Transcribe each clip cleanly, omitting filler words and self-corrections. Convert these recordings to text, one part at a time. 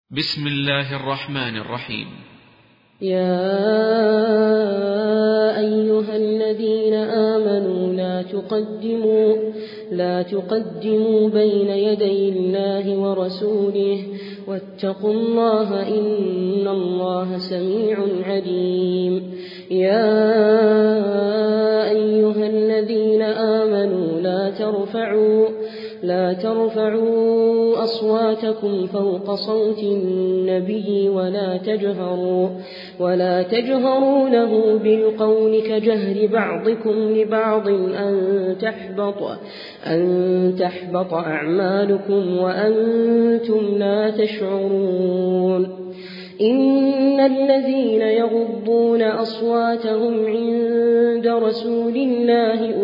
بسم الله الرحمن الرحيم. يا أيها الذين آمنوا لا تقدموا بين يدي الله ورسوله واتقوا الله إن الله سميع عليم. يا أيها الذين آمنوا لا ترفعوا أصواتكم فوق صوت النبي ولا تجهروا له بالقول كجهر بعضكم لبعض أن تحبط أعمالكم وأنتم لا تشعرون. إن الذين يغضون أصواتهم عند رسول الله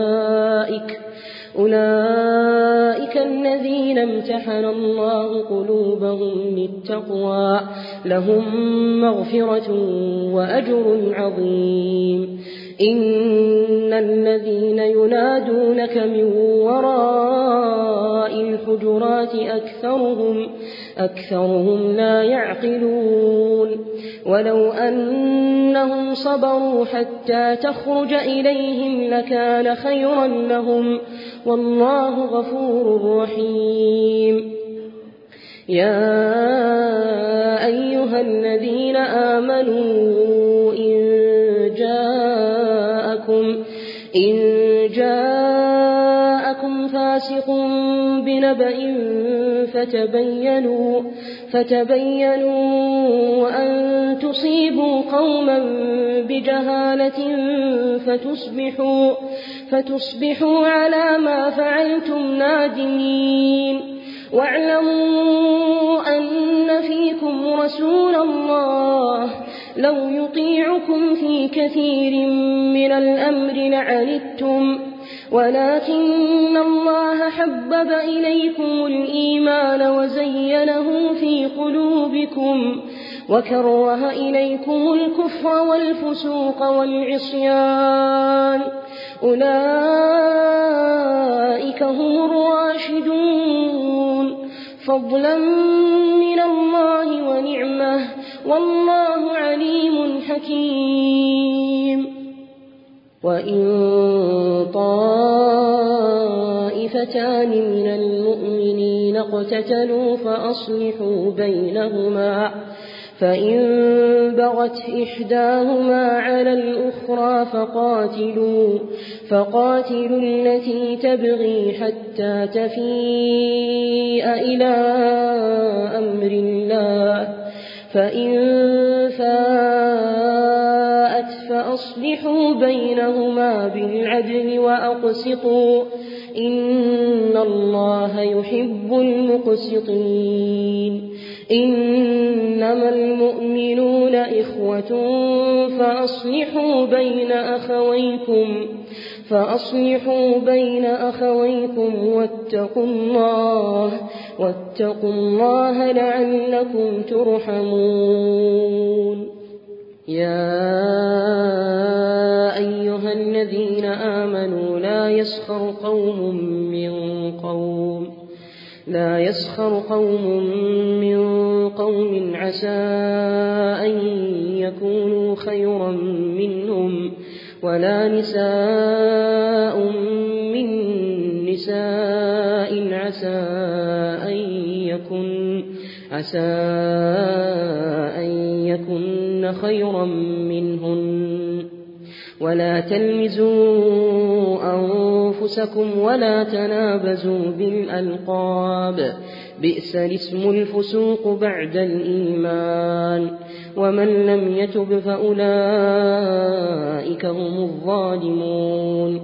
أولئك الذين امتحن الله قلوبهم للتقوى لهم مغفرة وأجر عظيم. إن الذين ينادونك من وراء الحجرات أكثرهم لا يعقلون. ولو أنهم صبروا حتى تخرج إليهم لكان خيرا لهم والله غفور رحيم. يا أيها الذين آمنوا إن جاءكم فاسق بنبأ فتبينوا أن تصيبوا قوما بجهالة فتصبحوا على ما فعلتم نادمين. واعلموا أن فيكم رسول الله لو يطيعكم في كثير من الأمر لعنتم ولكن الله حبب إليكم الإيمان وزينه في قلوبكم وكره إليكم الكفر والفسوق والعصيان أولئك هم الراشدون فضلا من الله ونعمة والله عليم حكيم. وإن طائفتان من المؤمنين اقتتلوا فأصلحوا بينهما فإن بغت إحداهما على الأخرى فقاتلوا التي تبغي حتى تفيء إلى أمر الله فإن فاءت فأصلحوا بينهما بالعدل وأقسطوا إن الله يحب المقسطين. إنما المؤمنون إخوة فأصلحوا بين أخويكم واتقوا الله لعلكم ترحمون. يا أيها الذين آمنوا لا يسخر قوم من قوم عسى أن يكونوا خيرا منهم ولا نساء من نساء عسى أن يكن خيرا منهن ولا تلمزوا أنفسكم ولا تنابزوا بالألقاب بئس الاسم الفسوق بعد الإيمان ومن لم يتب فأولئك هم الظالمون.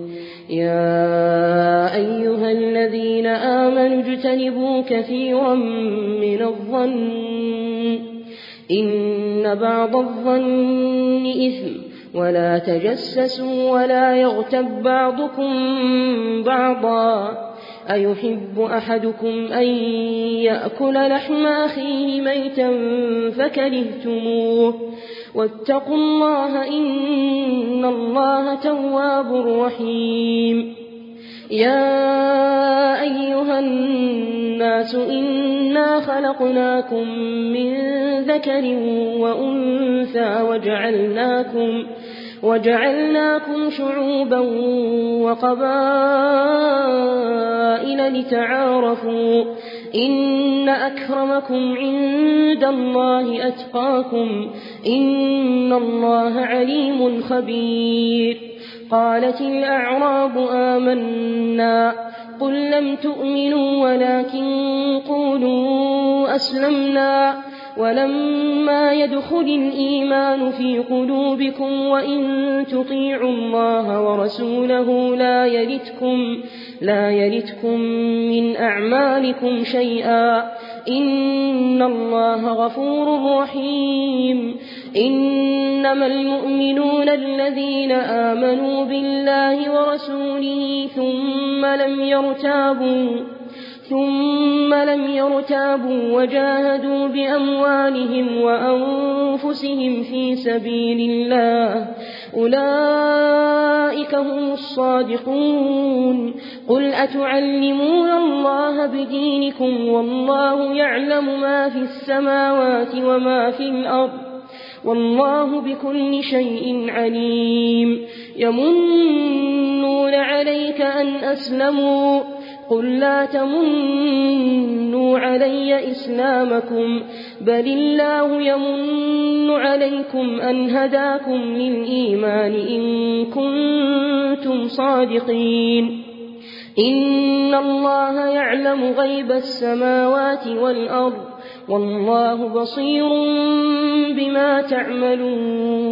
يا أيها الذين آمنوا اجتنبوا كثيرا من الظن إن بعض الظن إثم ولا تجسسوا ولا يغتب بعضكم بعضا أيحب أحدكم أن يأكل لحم أخيه ميتا فكرهتموه واتقوا الله إن الله تواب رحيم. يا أيها الناس إنا خلقناكم من ذكر وأنثى وجعلناكم شعوبا وقبائل لتعارفوا إن أكرمكم عند الله أتقاكم إن الله عليم خبير. قالت الأعراب آمنا قل لم تؤمنوا ولكن قولوا أسلمنا ولما يدخل الإيمان في قلوبكم وإن تطيعوا الله ورسوله لا يلتكم من أعمالكم شيئا إن الله غفور رحيم. إنما المؤمنون الذين آمنوا بالله ورسوله ثم لم يرتابوا وجاهدوا بأموالهم وأنفسهم في سبيل الله أولئك هم الصادقون. قل أتعلمون الله بدينكم والله يعلم ما في السماوات وما في الأرض والله بكل شيء عليم. يمنون عليك أن أسلموا قل لا تمنوا علي إسلامكم بل الله يمن عليكم أن هداكم للإيمان إن كنتم صادقين. إن الله يعلم غيب السماوات والأرض والله بصير بما تعملون.